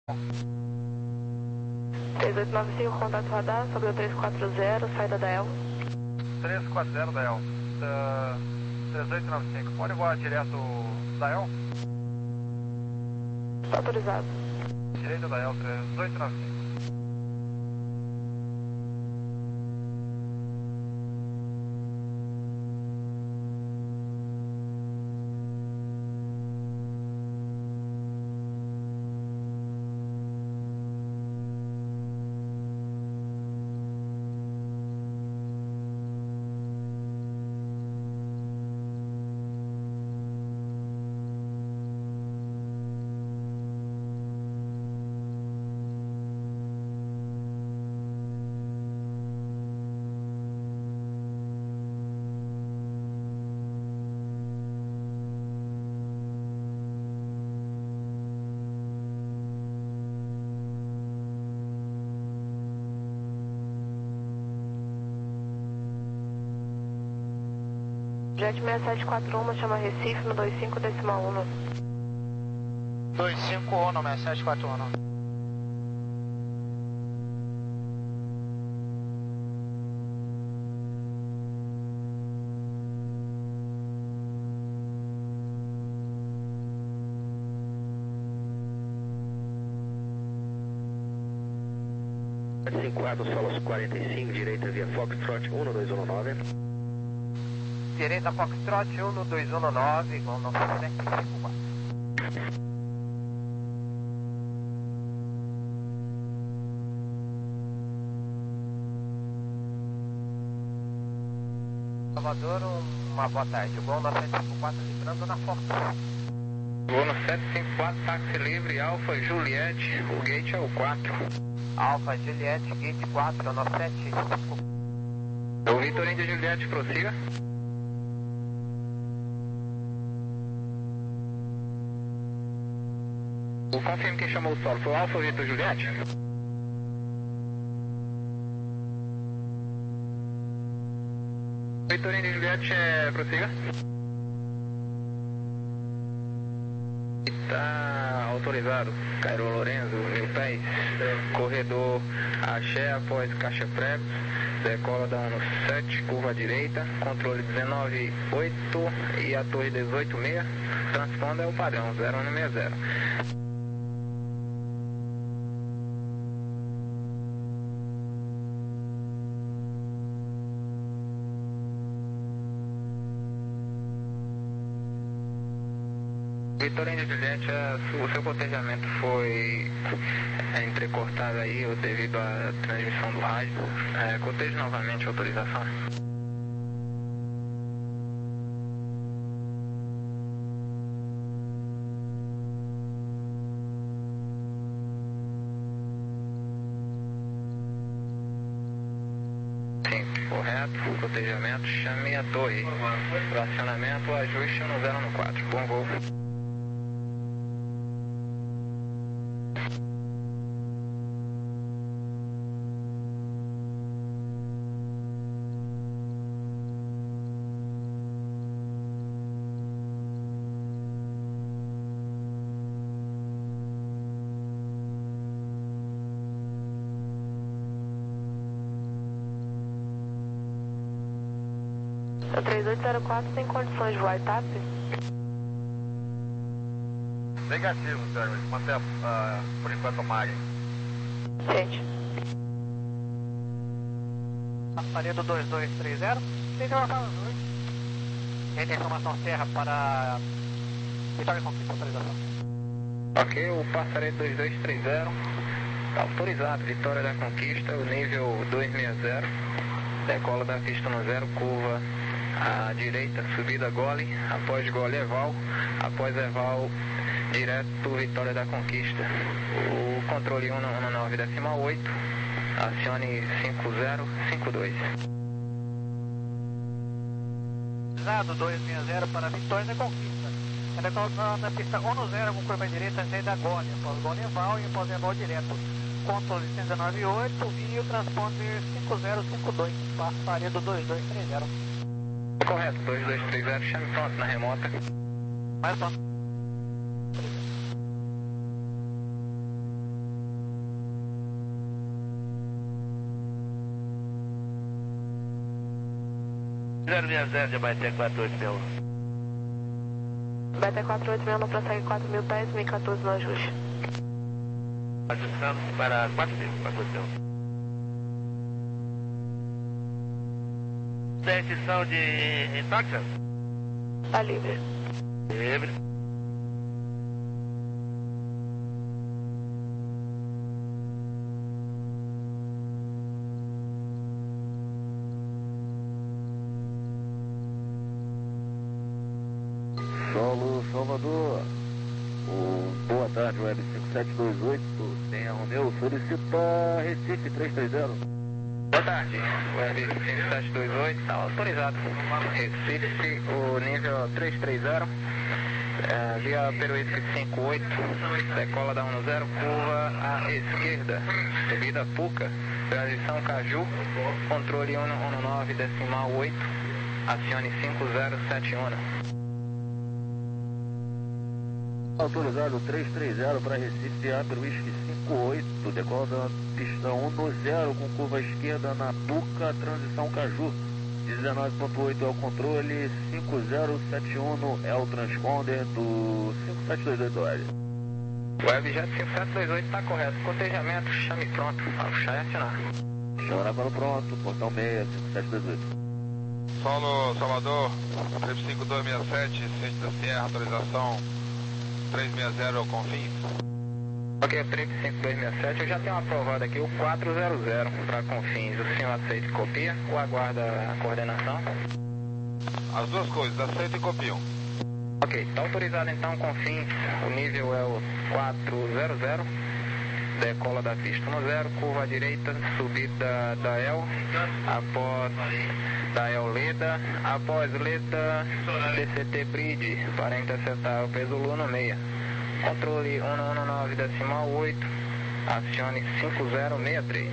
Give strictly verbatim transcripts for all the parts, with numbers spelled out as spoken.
três oito nove cinco, contato radar, sobre o três quatro zero, saída da Elva. três quatro zero da Elva. Uh, três oito nove cinco, pode voar direto da Elva? Está autorizado. Direita da Elva, três oito nove cinco. Jet seis sete quatro um, chama Recife no dois cinco decimal um. dois cinco um, seis sete quatro um. cinco quatro, Solos quarenta e cinco, direita via Foxtrot um dois um nove. Direita Foxtrot um dois um nove, com nove sete cinco quatro. Salvador, uma boa tarde. O Gol nove sete cinco quatro entrando na Foxtrot. Gol nove sete cinco quatro, táxi livre, Alfa Juliette, o gate é o quatro. Alfa Juliette, gate quatro, nove sete cinco. O Vitor Índia Juliette, prossiga. O confirme quem chamou o solo foi o Alfa Vitor Juliette? Vitor Índia Juliette, é, prossiga. Está autorizado. Cairo Lorenzo, Mil Pés, corredor Axé após caixa prego, decola da ano sete, curva direita, controle dezenove oito e a torre dezoito seis, transponder é o padrão zero um seis zero. Vitor Índia Juliette, o seu cotejamento foi entrecortado aí devido à transmissão do rádio. É, cotejo novamente, autorização. Sim, correto, cotejamento, chame a torre. Fracionamento, ajuste no zero um quatro. Bom voo. O três oito zero quatro tem condições de voar TAP? Negativo, senhor. Mantém uh, por enquanto Mari. Gente. Passaria dois dois três zero. Tem informação Serra para Vitória Conquista, autorização. Ok, o passaredo dois dois três zero. Autorizado, Vitória da Conquista, o nível duzentos e sessenta. Decola da pista no zero, curva à direita, subida gole, após gole Eval, após Eval, direto Vitória da Conquista. O controle um nove decimal oito, acione cinco zero cinco dois. Autorizado, duzentos e sessenta para Vitória da Conquista. É decola na pista um zero com curva à direita, saída gole, após gole Eval e após Eval direto. Controle cento e dezenove oito e o transponder cinco zero cinco dois, passaria do dois dois três zero. Correto, dois dois três zero, chame pronto na remota. Mais pronto. zero seis zero de Abaeté quatro oito seis um. Abaeté quatro oito seis um, prossegue quatro mil pés, mil e quatorze no ajuste. Ajustando para quatro mil, quatro oito seis um. Da restrição de Intoxian? Tá livre. Livre. Solo Salvador. O, boa tarde, Web cinco sete dois oito. Tem a Romeu, solicita Recife três três zero. Boa tarde, Web cinco sete dois oito, está autorizado. Recife, o nível três três zero, é, via Peruísque cinco oito, decola da um zero, curva à esquerda, subida Puca, transição Caju, controle um nove decimal oito, acione cinco zero sete um. Autorizado três três zero para Recife, Aper Whisky cinco oito, decola da pista um zero com curva à esquerda na Puca, transição Caju, dezenove ponto oito é o controle, cinco zero sete um é o transponder do cinco sete dois oito L. Webjet cinco sete dois oito está correto, cotejamento, chame pronto, ao puxar e assinar. Chama para o pronto, portão seis, cinco sete dois oito. Solo Salvador, trip cinco dois seis sete, Centro da Sierra, autorização três seis zero Confins. Ok, trip cinco dois seis sete, eu já tenho aprovado aqui o quatro zero zero para Confins. O senhor aceita e copia ou aguarda a coordenação? As duas coisas, aceito e copiam. Ok, está autorizado então Confins, o nível é o quatro zero zero, decola da pista um zero, curva à direita, subida da El, após da El Leda, após Leda, D C T Bridge, para interceptar o peso Luno seis. Controle um nove decimal oito, acione cinco zero seis três.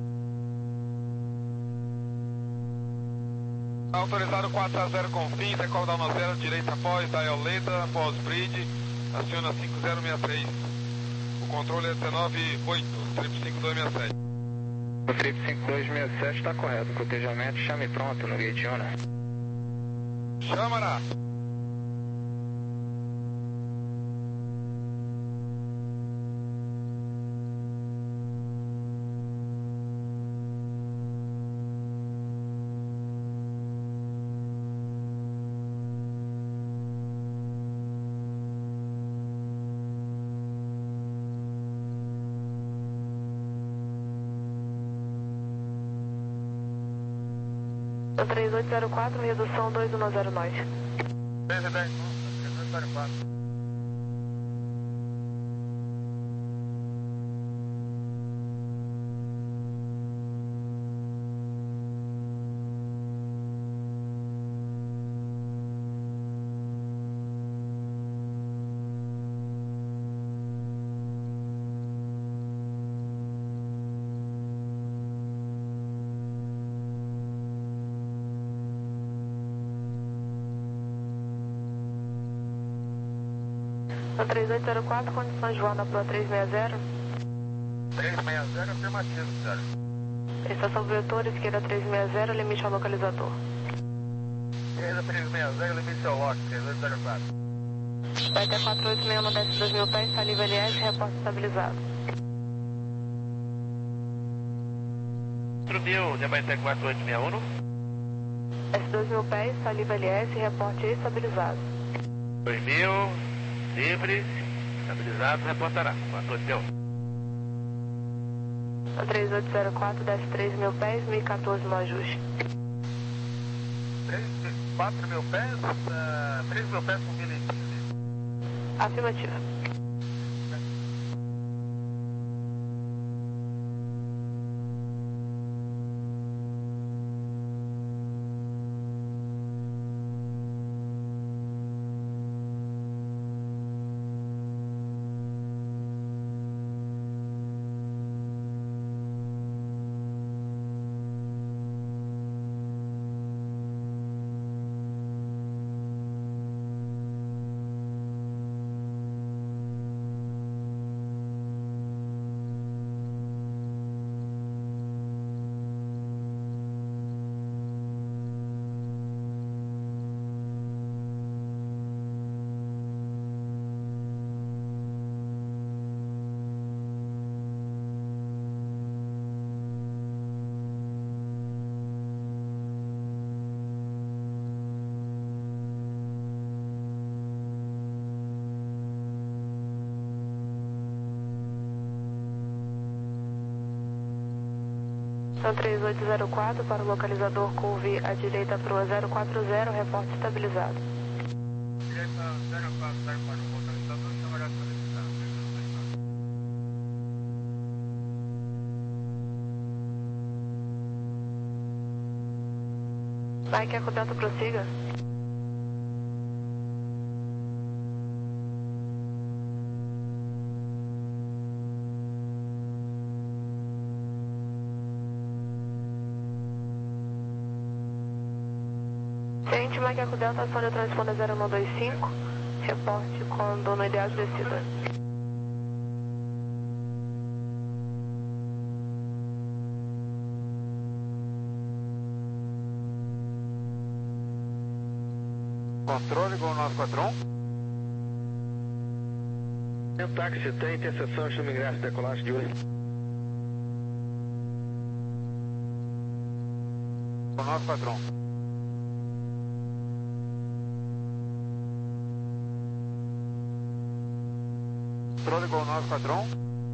Autorizado quatro zero zero Confins, decola da um zero, direita após, da El Leda, após Bridge, aciona cinco zero seis três. O controle é dezenove oito, trip cinco dois seis sete. O trip cinco dois seis sete está correto, cotejamento, chame pronto no gate um. Chama-na! três oito zero quatro, redução dois um zero nove. três dez, três oito zero quatro. três oito zero quatro, condições de voar na Pro três seis zero. três seis zero, afirmativo, zero. Estação vetor, esquerda três seis zero, limite ao localizador. Esquerda três seis zero, limite ao lote, três oito zero quatro. Vai até quatro oito seis um, desce dois mil pés, saliva L S, reporte estabilizado. quatro mil de Abaeté quatro oito seis um. Desce dois mil pés, saliva L S, reporte estabilizado. dois mil, livre, estabilizado, reportará. quatro oito seis um. três oito zero quatro, desce três mil pés, mil e quatorze no ajuste. quatro mil pés, uh, três mil pés com mil e quinze. Afirmativo. Estação três oito zero quatro para o localizador curve à direita para o zero quatro zero, reporte estabilizado. Direita zero quatro zero para o localizador, chamará estabilizado. Mike Eco Delta, prossiga. Ciente, Mike Eco Delta, ação de transponder zero um dois cinco, reporte com dono ideal de descida. Controle, Gol nove quatro um. Tem táxi, tem interseção, chama ingresso, decolagem de hoje. Gol nove quatro um. Controle, Gol nove quatro um.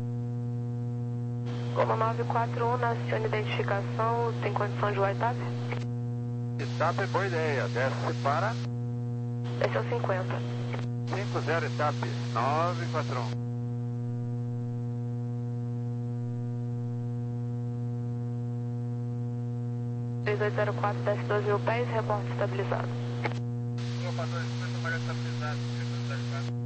Gol nove quatro um, na acione identificação, tem condição de WhatsApp? Etape, boa ideia. Desce para Esse é o cinquenta. cinco zero etape, nove quatro um. três oito zero quatro, desce doze mil pés, reporte estabilizado. Opa, dois cinquenta, chamará estabilizado. três oito zero quatro.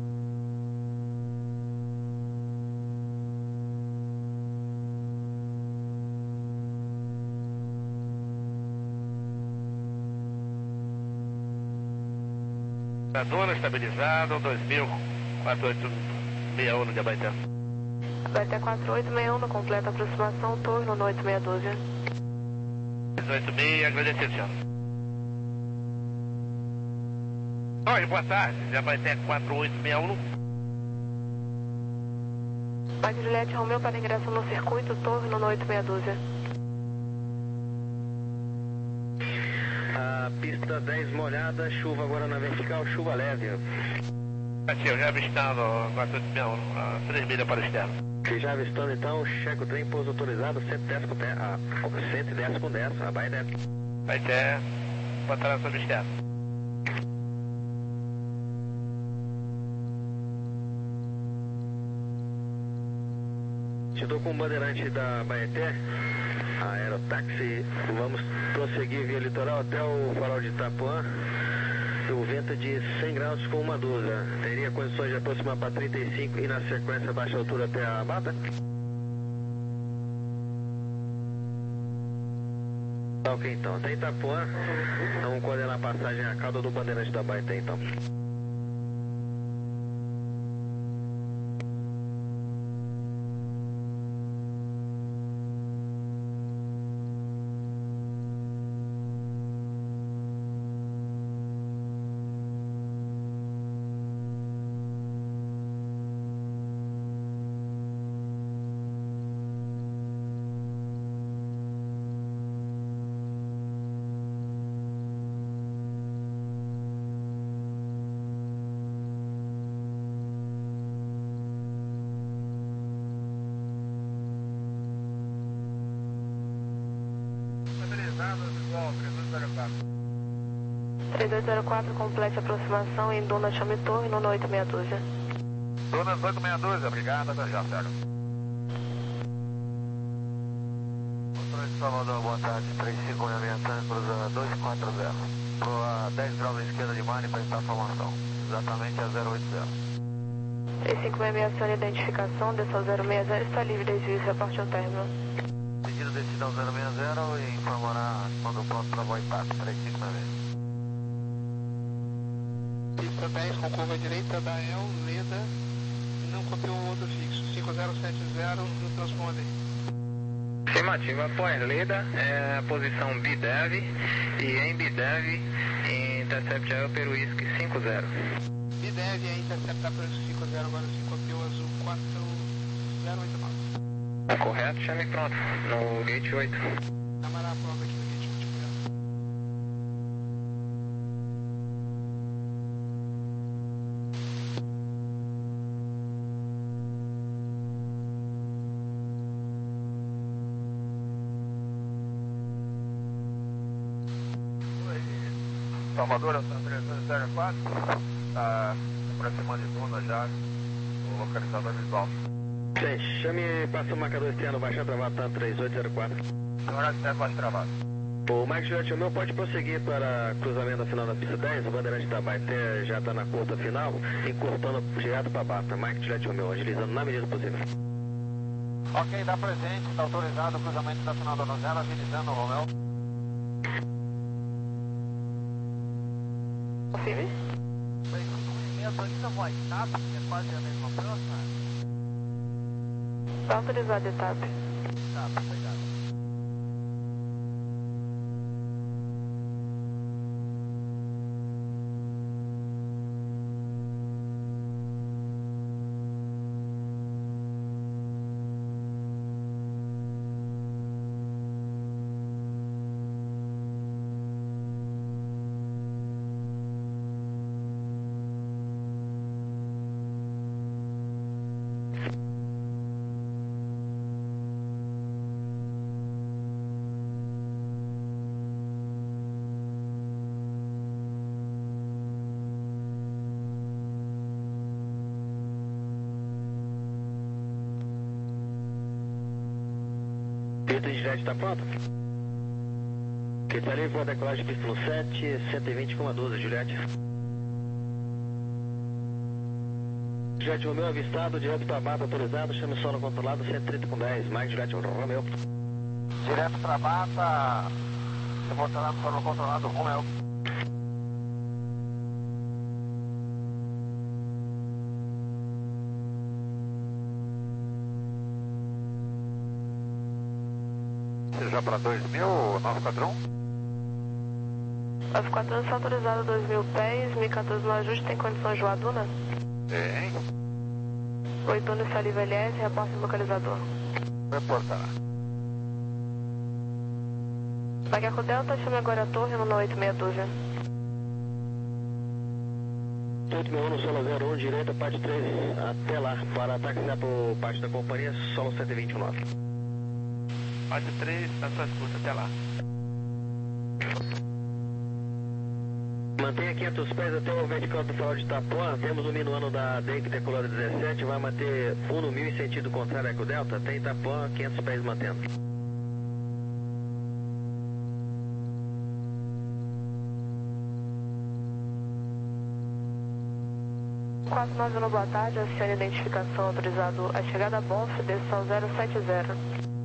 Dona estabilizado, dois mil, quatro oito seis um de Abaeté. Abaeté quatro oito seis um, completa aproximação, torno no oito seis um doze. oito seis, agradecido, senhor. Oi, boa tarde, de Abaeté quatro oito seis um. Mike Juliette Romeu para ingresso no circuito, torno no oito seis um doze. A pista dez molhada, chuva agora na vertical, chuva leve. Aqui, eu já avistando quatro oito seis um, a três milhas para o externo. Se já avistando então, checa o trem, pouso autorizado, cento e dez com dez, ah, cento e dez com dez, Abaeté. Abaeté, botará sobre o externo. Te dou com o bandeirante da Abaeté, Aerotáxi, vamos prosseguir via litoral até o farol de Itapuã. O vento é de cem graus com uma dúzia. Teria condições de aproximar para trinta e cinco e na sequência baixa altura até a Bata? Tá ok então. Até Itapuã, vamos coordenar a passagem a cauda do bandeirante da Abaeté então. três oito zero quatro, complete aproximação em Dona Chame Torno no oito seis um doze. Dona oito seis um doze, obrigado, até já, Sérgio. Controle de Salvador, boa tarde, três cinco seis seis, cruza dois quatro zero. Proa dez graus à esquerda de Mari para estar a formação, exatamente a zero oito zero. três cinco seis seis, acione identificação, desça ao zero seis zero, está livre desde o reporte ao término. Pedido descida ao zero seis zero e informará quando pronto para o Itape, três cinco seis seis. Pista dez com curva direita da E L, Leda, não copiou o outro fixo, cinco zero sete zero no transponder. Estimativa após Leda, é a posição B D E V e em B D E V, intercept aéreo Peru Whisky cinco zero. B D E V é interceptar para cinco zero, agora se copiou azul quatro zero oito nove. Correto, chame pronto, no gate oito. Camará a prova aqui no gate oito. Salvador, três dois zero quatro, está aproximando de Duna já, o localizador visual. Sim, chame, passa o marcador externo, baixa travado, tá três oito zero quatro. Senhora, está baixa travado. O Mike Juliette Romeo pode prosseguir para cruzamento na final da pista dez, o Bandeirante da Baité já está na curta final, encurtando direto para a Bata. Mike Juliette Romeo, agilizando na medida possível. Ok, dá presente, está autorizado o cruzamento da final da novela, agilizando o Romeo. Confirme. Movimento ainda vai, tá? É quase a mesma próxima. Está autorizado, etapa. Tá, obrigado. Pista de Juliette está pronto? Pista ali, vou decolagem pista no sete, cento e vinte, doze, Juliette. Juliette Romeo avistado, direto para a Bata, autorizado, chame solo controlado, cento e trinta com dez, Mike Juliette Romeo. Direto para Bata, reportando solo controlado, Romeo. Já para dois mil, nove quatro um? nove quatro um está autorizado dois mil pés, mil e quatorze no ajuste, tem condições de voar Duna? Tem. Oi, Duna, Saliva L S, reporte do localizador. Reportar. Macaco Delta, chame agora a torre, no oito meia dúzia. oito meia um no solo zero um, direita, parte três, até lá, para taxiar para o parte da companhia, solo cento e vinte e nove. Parte três, na sua escuta, até lá. Mantenha quinhentos pés até o vertical do farol de Itapuã. Temos um minuano da D E C decolada dezessete. Vai manter um no mil em sentido contrário Eco Delta. Até Itapuã, quinhentos pés mantendo. quatro nove um, boa tarde. Oficial de identificação autorizado a chegada a Bonf, desção zero sete zero.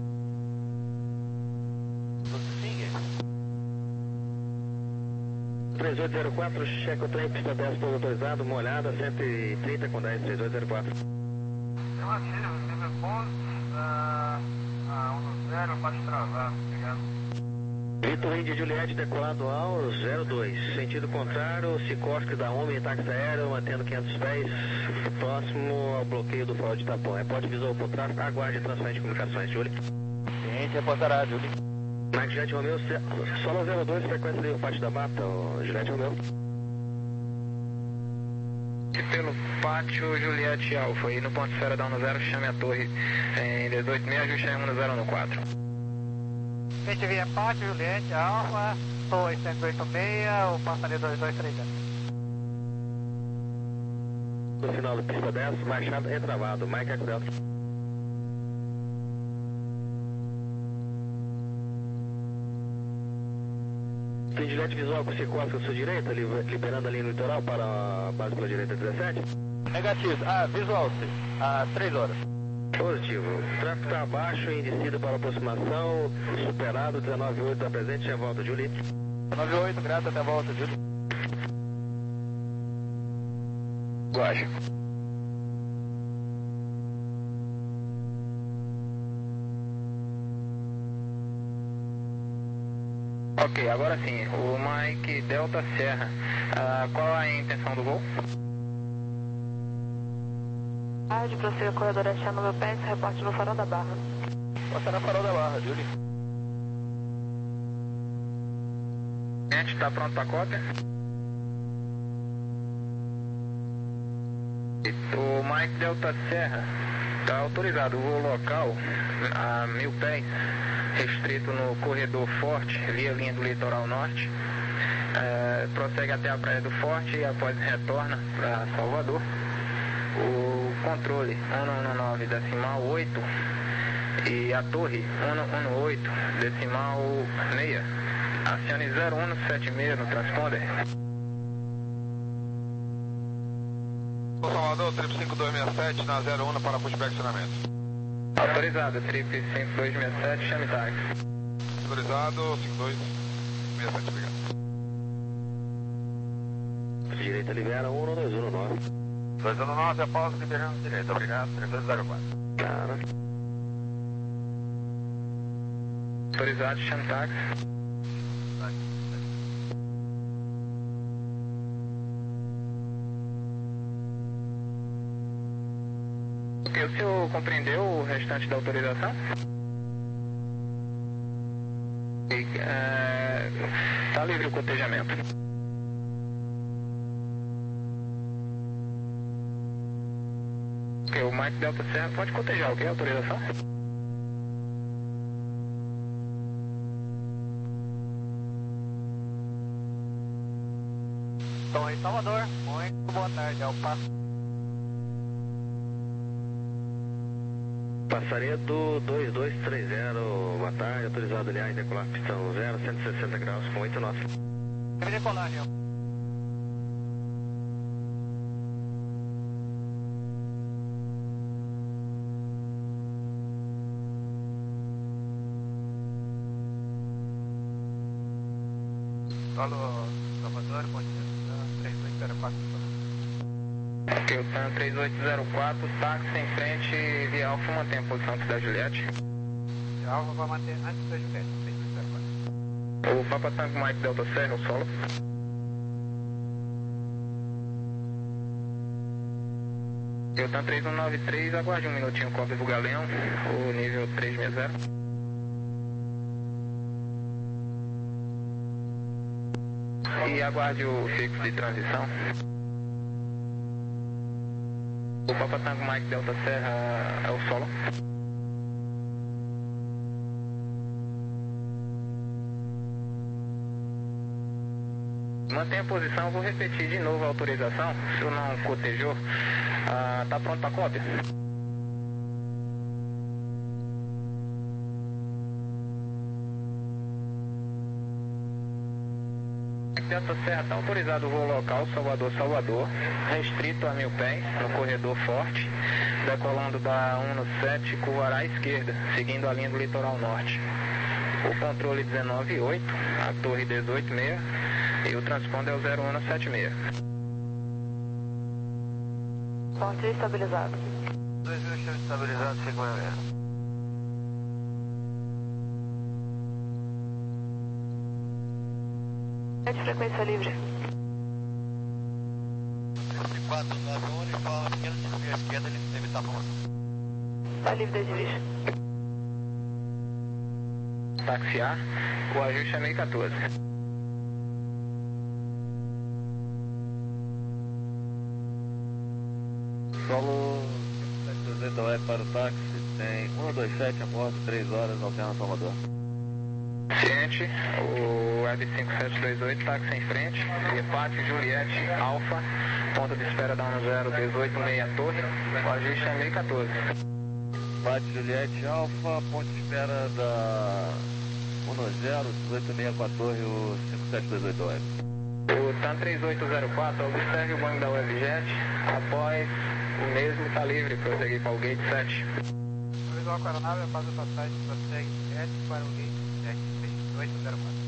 três oito zero quatro, checa o trem, pista dez, todo autorizado, molhada, cento e trinta com dez, três oito zero quatro. Relativo, nível ponto, um no zero, baixo travado, obrigado. Vitor Indy Juliette decolado ao zero dois, sentido contrário, Sikorsky da OMI em táxi aéreo, mantendo quinhentos pés, próximo ao bloqueio do farol de Itapuã. Reporte visual por tráfego, aguarde transferência de comunicações, Júlio. Ciente, reportará, Júlio. Mike Juliette Romeo, solo zero dois, frequência livre parte da Bata, Juliette Romeo. E pelo pátio Juliette Alfa, e no ponto esfera da um zero, chame a torre em dezoito meia, ajuste em um no zero no quatro. Gente via pátio, Juliette Alfa, torre cento e oito seis, o passarinho dois dois três zero. No final da pista dez, Machado é travado, Mike Eco Delta. Tem Juliette visual com Sikorsky à sua direita, liberando ali no litoral para a base pela direita dezessete? Negativo, ah, visual, às três horas. Positivo. O tráfego está abaixo em descida para aproximação, superado, dezenove oito está presente, já volta, Julie. dezenove oito, graças, até a volta, Julie. Guacha. Ok, agora sim, o Mike Delta Serra, uh, qual a intenção do voo? Tarde, prossiga corredor achar no meu pé, reporte no farol da Barra. Passar na farol da Barra, Julie. Gente, está pronto para a cópia? O Mike Delta Serra, Está autorizado o voo local a mil pés, restrito no corredor Forte, via linha do litoral norte. É, prossegue até a Praia do Forte e após retorna para Salvador. O controle cento e dezenove decimal oito e a torre cento e dezenove decimal seis. Acione zero um sete seis no transponder. Salvador, trip cinco dois seis sete na zero um para pushback acionamento. Autorizado, trip cinco dois seis sete, chame táxi. Autorizado, cinco dois seis sete, obrigado. Direita libera um dois um nove. dois um nove, após liberando direita, obrigado, três dois zero quatro. Cara. Autorizado, chame táxi. Ok, o senhor compreendeu o restante da autorização? Está é, livre o cotejamento. Ok, o Mike Delta Serra pode cotejar, ok? Autorização? Estou em Salvador, muito boa tarde, é o passo. Passaredo dois dois três zero, boa tarde, autorizado aliás, decolar pistão zero, cento e sessenta graus com oito nove. Decolar, Nil. Alô, Salvador, bom dia, três dois zero quatro. Ok, o TAM três oito zero quatro, táxi em frente, via Alfa, mantém a posição aqui da Juliette. Via Alfa vai manter antes da Juliette, três dois zero quatro. O Papa Tango Mike Delta Serra, o solo. Ok, o TAM três um nove três, aguarde um minutinho, cobre o Galeão, o nível três seis zero. E aguarde o fixo de transição. O Papa Tango Mike Delta Serra é o solo. Mantenha a posição, vou repetir de novo a autorização. Se eu não cotejou, ah, tá pronto para cópia? Delta Serra está autorizado o voo local Salvador-Salvador, restrito a mil pés, no corredor Forte, decolando da cento sete, curvará à esquerda, seguindo a linha do litoral norte. O controle dezenove oito, a torre dezoito seis e o transponder é o zero um sete seis. Forte estabilizado. dois mil chão estabilizado, cinco seis. É de frequência livre. quatro nove um, ele fala pequeno desvio à esquerda, ele evitar a formação. Está livre desde vista. Taxiar, o ajuste é meio quatorze. Solo sete dois zero para o táxi, tem um dois sete a bordo, três horas, Alterna Salvador. Ciente, o Web cinco sete dois oito, táxi em frente, Repate Juliette Alfa, ponto de espera da um zero dezoito seis torre, o ajuste é meio quatorze. Repate Juliette Alfa, ponto de espera da um zero dezoito seis com a torre, o cinco sete dois oito Web. O TAM três oito zero quatro, observe o banco da WebJet, após o mesmo está livre, prosseguir para o Gate sete. Visual com a aeronave, após a passagem, prossegue Juliette para o Gate sete, três oito zero quatro.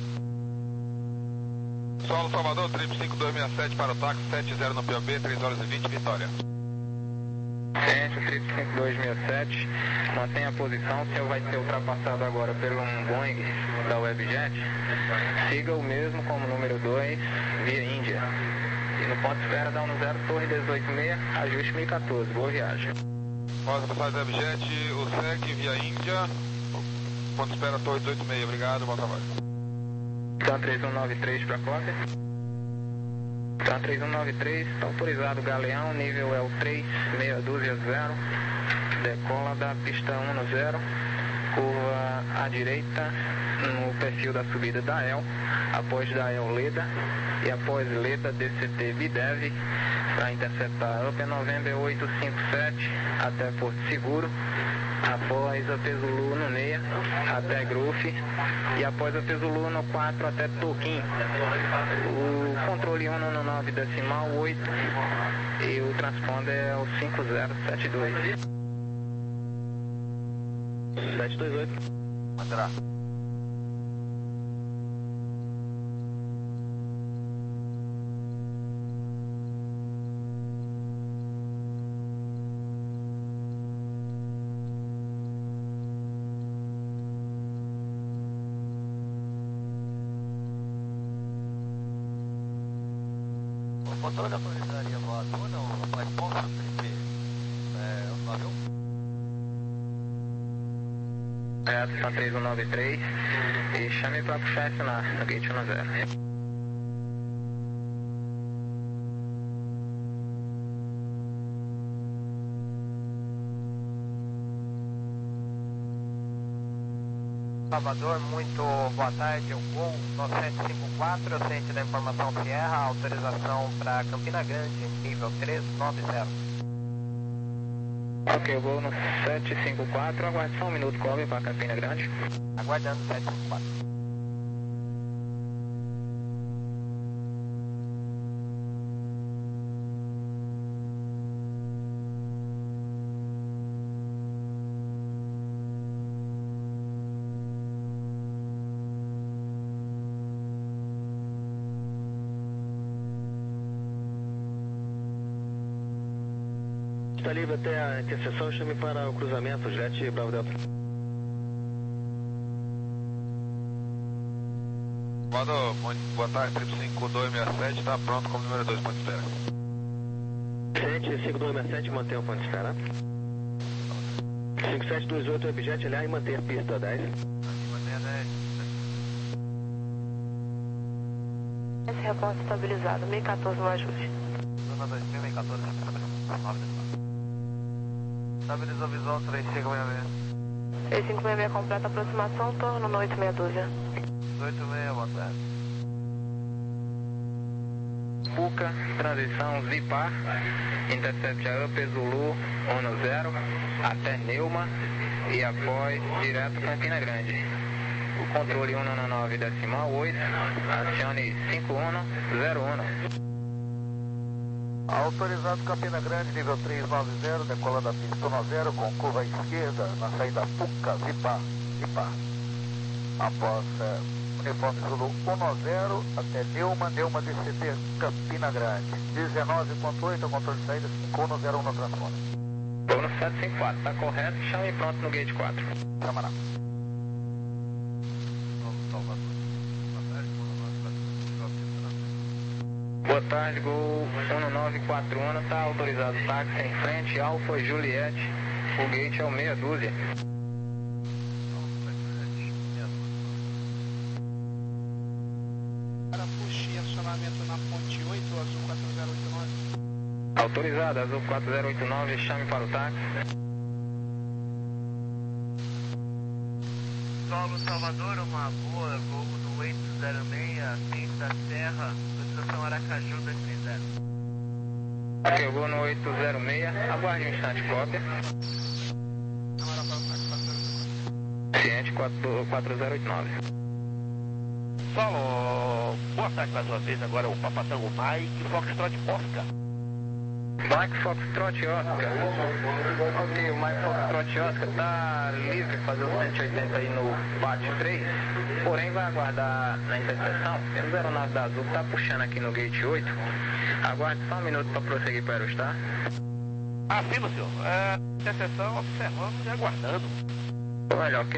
Solo Salvador, trip cinco dois seis sete para o táxi, sete zero no P O B, três horas e vinte, Vitória. Ciente, o trip cinco dois seis sete, mantenha a posição, o senhor vai ser ultrapassado agora pelo um Boeing da WebJet, siga o mesmo como número dois, via Índia. E no ponto de espera da um zero, torre dezoito seis, ajuste mil e quatorze, boa viagem. Após a passagem da WebJet, o S E C via Índia, ponto de espera torre dezoito seis, obrigado, bom trabalho. TAM três um nove três para cópia. TAM três um nove três, está autorizado Galeão, nível é o três seis dúzia zero, decola da pista um no zero, curva à direita no perfil da subida da E L, após da E L Leda e após Leda D C T Bidev para interceptar Upper November oito cinco sete até Porto Seguro, após a Pesulu no meia até Grufe e após a Pesulu no quatro até Toquim. O controle um no nove decimal oito e o transponder é o cinco zero sete dois. sete dois oito. Atrás. O controle da comissaria voadora não, mas ponto tripé, é o nove um? É, ação três um nove três e chame para puxar esse na, no gate um zero. Salvador, muito boa tarde, o Gol novecentos e cinquenta e quatro, eu sente da informação Sierra, autorização para Campina Grande, nível três nove zero. Ok, eu vou no sete cinco quatro, aguarde só um minuto, cobre para Campina Grande. Aguardando sete cinco quatro. Está livre até a interseção, chame para o cruzamento, Jet Bravo Delta. Quando, boa tarde, triplo cinco dois seis sete, está pronto como número dois, ponto de espera. sete cinco dois seis sete, mantenha o ponto de espera. cinco sete dois oito, Webjet, aliás, e mantenha a pista dez. Mantenha dez. Esse reporte estabilizado, mil e quatorze no ajuste. Zona dois mil e quatorze, nove estabilizou visual três cinco seis seis. três cinco seis seis completa aproximação, torno no oito meia dúzia. oito seis, boa tarde. Puca, transição Zipar, intercept a Upper Zulu um no zero até Neuma e após direto Campina Grande. O controle um no nove decimal oito, acione cinco um zero um. Autorizado Campina Grande, nível três nove zero, decola da pista um zero com curva esquerda na saída Puca, Zipar, Zipar. Após é, uniforme Zulu um zero até Neuma, Neuma D C T, Campina Grande. dezenove ponto oito, controle de saída cinco um zero um no transponder. Vou no sete cinco quatro, está correto, chame pronto no gate quatro. Camará. Boa tarde, Gol um nove quatro um, está autorizado táxi em frente, Alfa Juliette, o gate é o meia dúzia. Para push e acionamento na ponte oito, azul quatro zero oito nove. Autorizado, azul quatro zero oito nove, chame para o táxi. Solo Salvador, uma boa, Gol do oito zero seis, pista Serra, estação Aracaju dois três zero. Ok, eu vou no oito zero seis, aguarde um instante, cópia. Ciente quatro zero oito nove. Solo, boa tarde mais uma vez, agora o Papatango Mike, Foxtrot Oscar. Mike Foxtrot Oscar. Ok, o Mike Foxtrot Oscar está livre para fazer o cento e oitenta aí no bate três, porém vai aguardar na interseção. Temos a aeronave da Azul que está puxando aqui no gate oito. Aguarde só um minuto para prosseguir para o Aerostar. Afirma, senhor. É, interseção observando e aguardando. Olha, ok.